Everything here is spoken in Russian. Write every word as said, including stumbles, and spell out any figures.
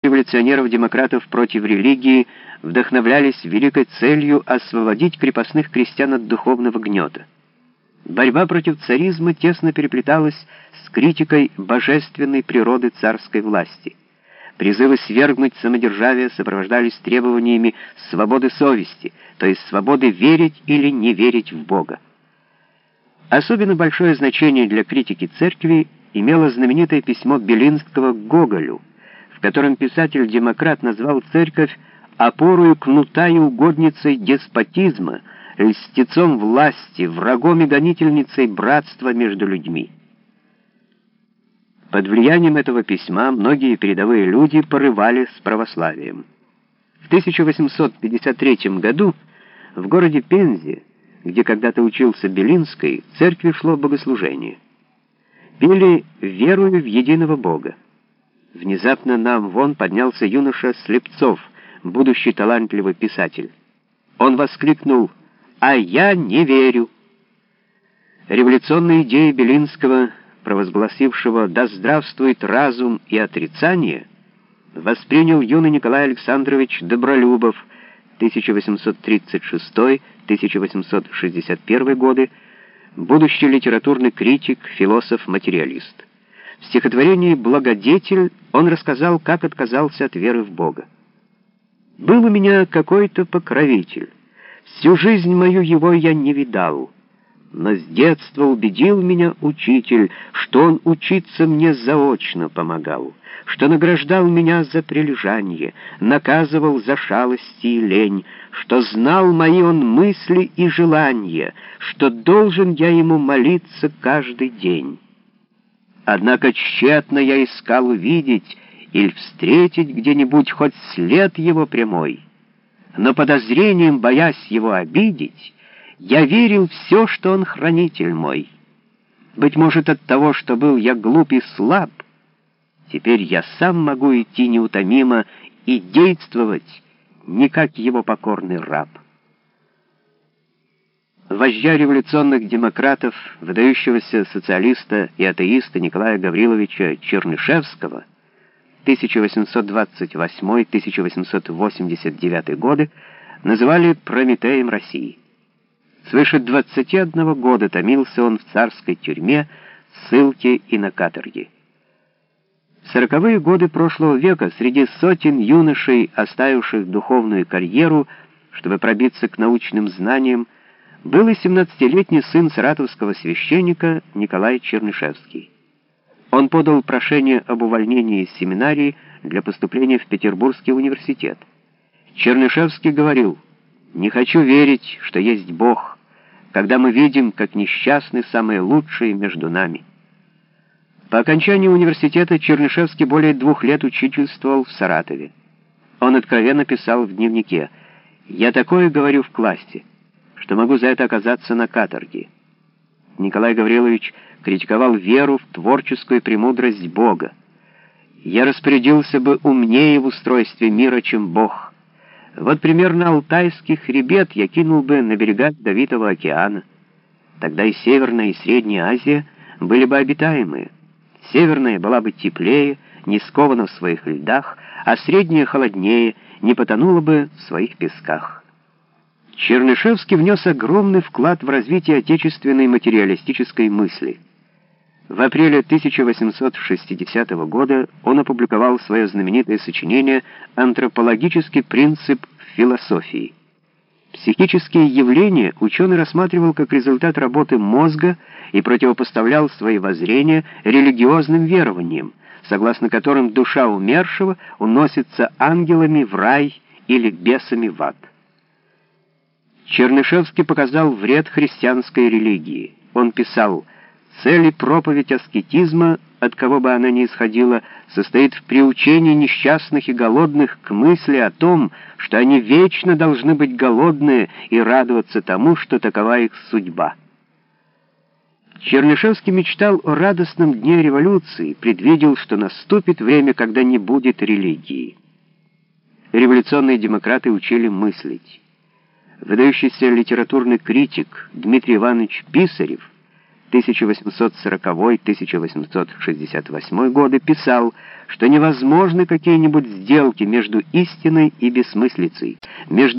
революционеров-демократов против религии вдохновлялись великой целью освободить крепостных крестьян от духовного гнета. Борьба против царизма тесно переплеталась с критикой божественной природы царской власти. Призывы свергнуть самодержавие сопровождались требованиями свободы совести, то есть свободы верить или не верить в Бога. Особенно большое значение для критики церкви имело знаменитое письмо Белинского к Гоголю, в котором писатель-демократ назвал церковь опорою кнута и угодницей деспотизма, льстецом власти, врагом и гонительницей братства между людьми. Под влиянием этого письма многие передовые люди порывали с православием. В тысяча восемьсот пятьдесят третьем году в городе Пензе, где когда-то учился Белинский, в церкви шло богослужение. Пели «Верую в единого Бога». Внезапно на амвон поднялся юноша Слепцов, будущий талантливый писатель. Он воскликнул: «А я не верю!» Революционные идеи Белинского, провозгласившего «Да здравствует разум и отрицание», воспринял юный Николай Александрович Добролюбов, тысяча восемьсот тридцать шестой — тысяча восемьсот шестьдесят первый годы, будущий литературный критик, философ-материалист. В стихотворении «Благодетель» он рассказал, как отказался от веры в Бога. «Был у меня какой-то покровитель, всю жизнь мою его я не видал, но с детства убедил меня учитель, что он учиться мне заочно помогал, что награждал меня за прилежание, наказывал за шалости и лень, что знал мои он мысли и желания, что должен я ему молиться каждый день. Однако тщетно я искал увидеть или встретить где-нибудь хоть след его прямой, но подозрением, боясь его обидеть, я верил все, что он хранитель мой. Быть может, от того, что был я глуп и слаб, теперь я сам могу идти неутомимо и действовать, не как его покорный раб». Вождя революционных демократов, выдающегося социалиста и атеиста Николая Гавриловича Чернышевского, тысяча восемьсот двадцать восьмой — тысяча восемьсот восемьдесят девятый годы, называли Прометеем России. Свыше двадцати одного года томился он в царской тюрьме, ссылке и на каторге. В сороковые годы прошлого века среди сотен юношей, оставивших духовную карьеру, чтобы пробиться к научным знаниям, был и семнадцатилетний сын саратовского священника Николай Чернышевский. Он подал прошение об увольнении из семинарии для поступления в Петербургский университет. Чернышевский говорил: «Не хочу верить, что есть Бог, когда мы видим, как несчастны самые лучшие между нами». По окончании университета Чернышевский более двух лет учительствовал в Саратове. Он откровенно писал в дневнике: «Я такое говорю в классе, что могу за это оказаться на каторге». Николай Гаврилович критиковал веру в творческую премудрость Бога. «Я распорядился бы умнее в устройстве мира, чем Бог. Вот примерно Алтайский хребет я кинул бы на берега Ледовитого океана. Тогда и Северная, и Средняя Азия были бы обитаемые. Северная была бы теплее, не скована в своих льдах, а Средняя холоднее, не потонула бы в своих песках». Чернышевский внес огромный вклад в развитие отечественной материалистической мысли. В апреле тысяча восемьсот шестидесятого года он опубликовал свое знаменитое сочинение «Антропологический принцип в философии». Психические явления ученый рассматривал как результат работы мозга и противопоставлял свои воззрения религиозным верованиям, согласно которым душа умершего уносится ангелами в рай или бесами в ад. Чернышевский показал вред христианской религии. Он писал: «Цель и проповедь аскетизма, от кого бы она ни исходила, состоит в приучении несчастных и голодных к мысли о том, что они вечно должны быть голодные и радоваться тому, что такова их судьба». Чернышевский мечтал о радостном дне революции, предвидел, что наступит время, когда не будет религии. Революционные демократы учили мыслить. Выдающийся литературный критик Дмитрий Иванович Писарев тысяча восемьсот сороковой — тысяча восемьсот шестьдесят восьмой годы, писал, что невозможны какие-нибудь сделки между истиной и бессмыслицей, между